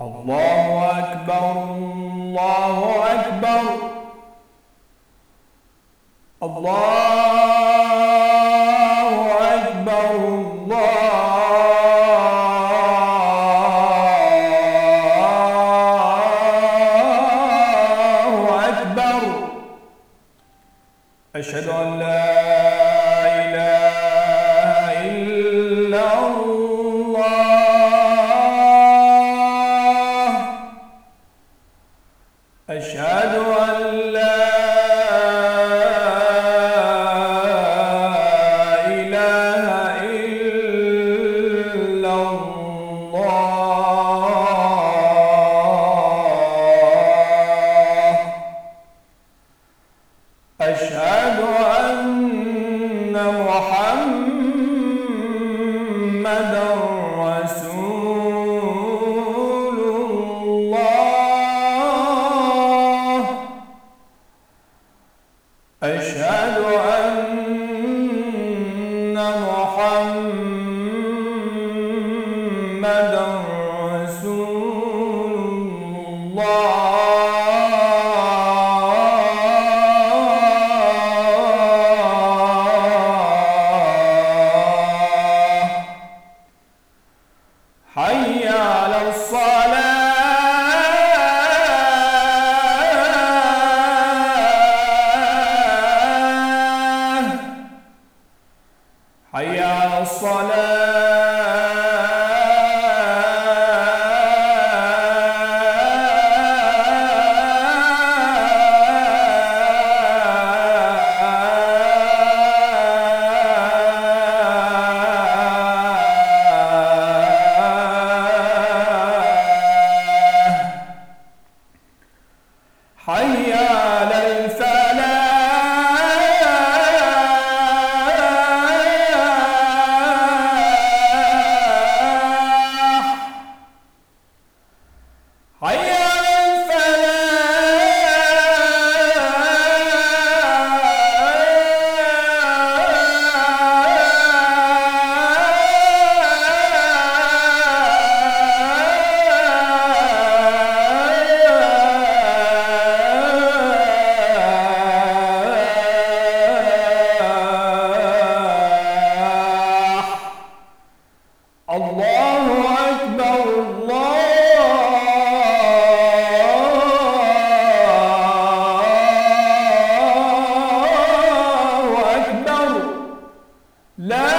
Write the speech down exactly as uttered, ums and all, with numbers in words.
الله أكبر الله أكبر الله أكبر الله أكبر. أشهد أن لا إله إلا الله. أشهد أن لا إله إلا الله. أشهد أن محمدًا رسول الله. أشهد أن محمدًا رسول الله. حي على الصلاة. حي على الصلاة. حي على الفلاح. حي على الفلاح. الله أكبر الله أكبر. لا